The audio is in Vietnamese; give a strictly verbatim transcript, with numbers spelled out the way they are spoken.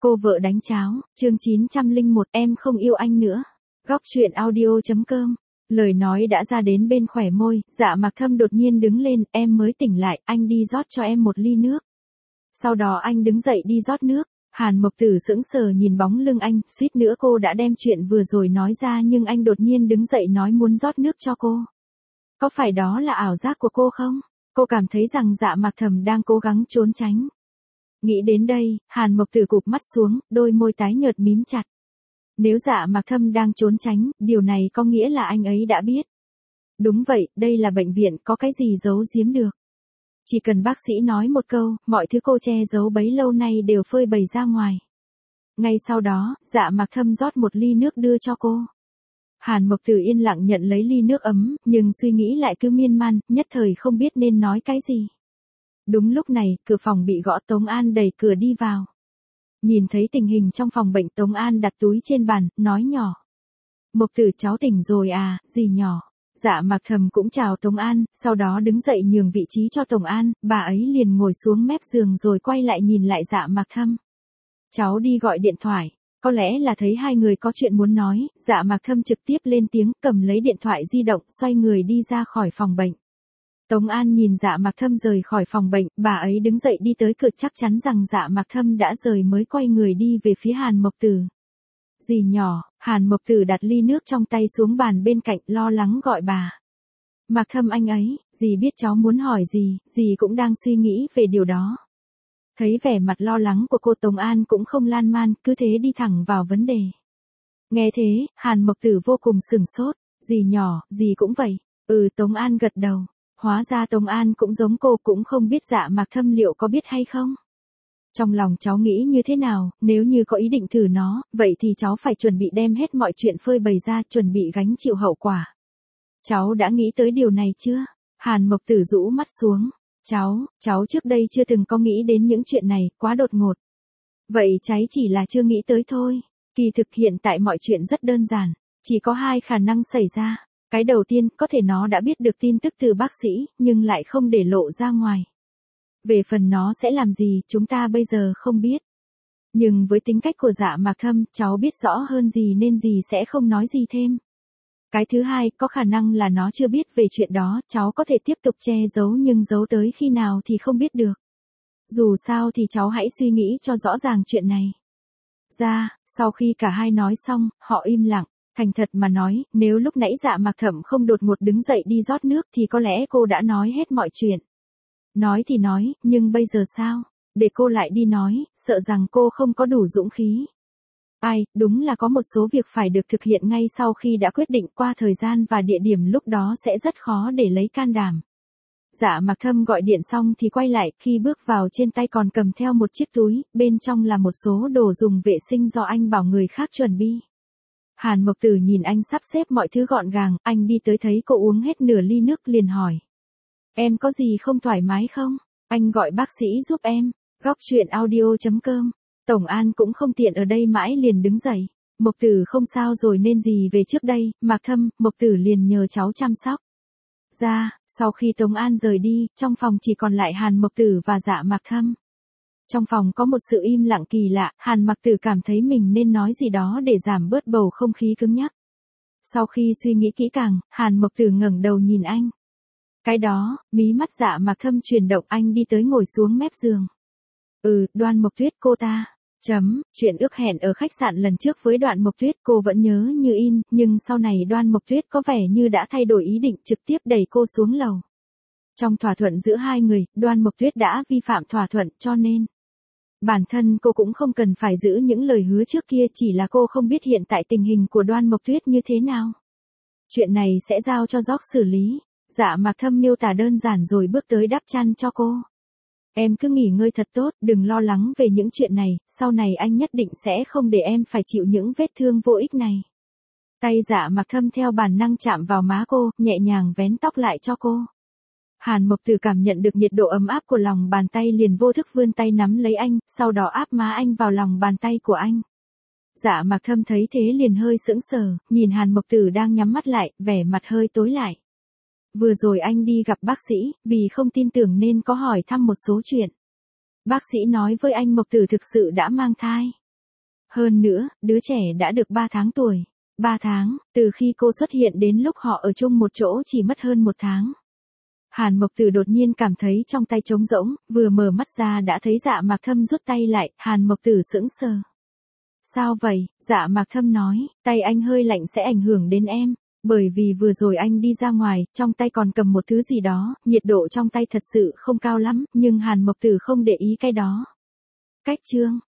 Cô vợ đánh cháo, chương chín trăm lẻ một em không yêu anh nữa. Góc truyện audio.com. Lời nói đã ra đến bên khóe môi, Dạ Mạc Thâm đột nhiên đứng lên, em mới tỉnh lại, anh đi rót cho em một ly nước. Sau đó anh đứng dậy đi rót nước. Hàn Mộc Tử sững sờ nhìn bóng lưng anh, suýt nữa cô đã đem chuyện vừa rồi nói ra nhưng anh đột nhiên đứng dậy nói muốn rót nước cho cô. Có phải đó là ảo giác của cô không? Cô cảm thấy rằng Dạ Mạc Thâm đang cố gắng trốn tránh. Nghĩ đến đây, Hàn Mộc Tử cụp mắt xuống, đôi môi tái nhợt mím chặt. Nếu Dạ Mạc Thâm đang trốn tránh, điều này có nghĩa là anh ấy đã biết. Đúng vậy, đây là bệnh viện, có cái gì giấu giếm được. Chỉ cần bác sĩ nói một câu, mọi thứ cô che giấu bấy lâu nay đều phơi bày ra ngoài. Ngay sau đó, Dạ Mạc Thâm rót một ly nước đưa cho cô. Hàn Mộc Tử yên lặng nhận lấy ly nước ấm, nhưng suy nghĩ lại cứ miên man, nhất thời không biết nên nói cái gì. Đúng lúc này, cửa phòng bị gõ, Tống An đẩy cửa đi vào. Nhìn thấy tình hình trong phòng bệnh, Tống An đặt túi trên bàn, nói nhỏ. Mộc Tử cháu tỉnh rồi à, dì nhỏ. Dạ Mạc Thâm cũng chào Tống An, sau đó đứng dậy nhường vị trí cho Tống An, bà ấy liền ngồi xuống mép giường rồi quay lại nhìn lại Dạ Mạc Thâm. Cháu đi gọi điện thoại, có lẽ là thấy hai người có chuyện muốn nói, Dạ Mạc Thâm trực tiếp lên tiếng, cầm lấy điện thoại di động, xoay người đi ra khỏi phòng bệnh. Tống An nhìn Dạ Mạc Thâm rời khỏi phòng bệnh, bà ấy đứng dậy đi tới cửa, chắc chắn rằng Dạ Mạc Thâm đã rời mới quay người đi về phía Hàn Mộc Tử. Dì nhỏ, Hàn Mộc Tử đặt ly nước trong tay xuống bàn bên cạnh, lo lắng gọi bà. Mạc Thâm anh ấy, dì biết cháu muốn hỏi gì, dì cũng đang suy nghĩ về điều đó. Thấy vẻ mặt lo lắng của cô, Tống An cũng không lan man, cứ thế đi thẳng vào vấn đề. Nghe thế, Hàn Mộc Tử vô cùng sửng sốt, dì nhỏ, dì cũng vậy. Ừ, Tống An gật đầu. Hóa ra Tống An cũng giống cô, cũng không biết Dạ Mạc Thâm liệu có biết hay không. Trong lòng cháu nghĩ như thế nào, nếu như có ý định thử nó, vậy thì cháu phải chuẩn bị đem hết mọi chuyện phơi bày ra, chuẩn bị gánh chịu hậu quả. Cháu đã nghĩ tới điều này chưa? Hàn Mộc Tử rũ mắt xuống. Cháu, cháu trước đây chưa từng có nghĩ đến những chuyện này, quá đột ngột. Vậy cháy chỉ là chưa nghĩ tới thôi. Kỳ thực hiện tại mọi chuyện rất đơn giản, chỉ có hai khả năng xảy ra. Cái đầu tiên, có thể nó đã biết được tin tức từ bác sĩ, nhưng lại không để lộ ra ngoài. Về phần nó sẽ làm gì, chúng ta bây giờ không biết. Nhưng với tính cách của Dạ Mạc Thâm, cháu biết rõ hơn gì nên dì sẽ không nói gì thêm. Cái thứ hai, có khả năng là nó chưa biết về chuyện đó, cháu có thể tiếp tục che giấu nhưng giấu tới khi nào thì không biết được. Dù sao thì cháu hãy suy nghĩ cho rõ ràng chuyện này. Ra, sau khi cả hai nói xong, họ im lặng. Thành thật mà nói, nếu lúc nãy Dạ Mạc Thâm không đột ngột đứng dậy đi rót nước thì có lẽ cô đã nói hết mọi chuyện. Nói thì nói, nhưng bây giờ sao? Để cô lại đi nói, sợ rằng cô không có đủ dũng khí. Ai, đúng là có một số việc phải được thực hiện ngay sau khi đã quyết định, qua thời gian và địa điểm lúc đó sẽ rất khó để lấy can đảm. Dạ Mạc Thâm gọi điện xong thì quay lại, khi bước vào trên tay còn cầm theo một chiếc túi, bên trong là một số đồ dùng vệ sinh do anh bảo người khác chuẩn bị. Hàn Mộc Tử nhìn anh sắp xếp mọi thứ gọn gàng, anh đi tới thấy cô uống hết nửa ly nước liền hỏi. Em có gì không thoải mái không? Anh gọi bác sĩ giúp em. Góc truyện audio.com. Tổng An cũng không tiện ở đây mãi liền đứng dậy. Mộc Tử không sao rồi nên gì về trước đây, Mạc Thâm, Mộc Tử liền nhờ cháu chăm sóc. Ra, sau khi Tống An rời đi, trong phòng chỉ còn lại Hàn Mộc Tử và Dạ Mạc Thâm. Trong phòng có một sự im lặng kỳ lạ, Hàn Mộc Tử cảm thấy mình nên nói gì đó để giảm bớt bầu không khí cứng nhắc. Sau khi suy nghĩ kỹ càng, Hàn Mộc Tử ngẩng đầu nhìn anh. Cái đó, mí mắt Dạ Mạc Thâm chuyển động, anh đi tới ngồi xuống mép giường. Ừ, Đoan Mộc Tuyết cô ta. Chấm, chuyện ước hẹn ở khách sạn lần trước với Đoạn Mộc Tuyết cô vẫn nhớ như in, nhưng sau này Đoan Mộc Tuyết có vẻ như đã thay đổi ý định, trực tiếp đẩy cô xuống lầu. Trong thỏa thuận giữa hai người, Đoan Mộc Tuyết đã vi phạm thỏa thuận, cho nên bản thân cô cũng không cần phải giữ những lời hứa trước kia, chỉ là cô không biết hiện tại tình hình của Đoan Mộc Tuyết như thế nào. Chuyện này sẽ giao cho George xử lý. Dạ Mạc Thâm miêu tả đơn giản rồi bước tới đắp chăn cho cô. Em cứ nghỉ ngơi thật tốt, đừng lo lắng về những chuyện này, sau này anh nhất định sẽ không để em phải chịu những vết thương vô ích này. Tay Dạ Mạc Thâm theo bản năng chạm vào má cô, nhẹ nhàng vén tóc lại cho cô. Hàn Mộc Tử cảm nhận được nhiệt độ ấm áp của lòng bàn tay liền vô thức vươn tay nắm lấy anh, sau đó áp má anh vào lòng bàn tay của anh. Dạ Mạc Thâm thấy thế liền hơi sững sờ, nhìn Hàn Mộc Tử đang nhắm mắt lại, vẻ mặt hơi tối lại. Vừa rồi anh đi gặp bác sĩ, vì không tin tưởng nên có hỏi thăm một số chuyện. Bác sĩ nói với anh Mộc Tử thực sự đã mang thai. Hơn nữa, đứa trẻ đã được ba tháng tuổi. ba tháng, từ khi cô xuất hiện đến lúc họ ở chung một chỗ chỉ mất hơn một tháng. Hàn Mộc Tử đột nhiên cảm thấy trong tay trống rỗng, vừa mở mắt ra đã thấy Dạ Mạc Thâm rút tay lại, Hàn Mộc Tử sững sờ. Sao vậy? Dạ Mạc Thâm nói, tay anh hơi lạnh sẽ ảnh hưởng đến em, bởi vì vừa rồi anh đi ra ngoài, trong tay còn cầm một thứ gì đó, nhiệt độ trong tay thật sự không cao lắm, nhưng Hàn Mộc Tử không để ý cái đó. Cách chương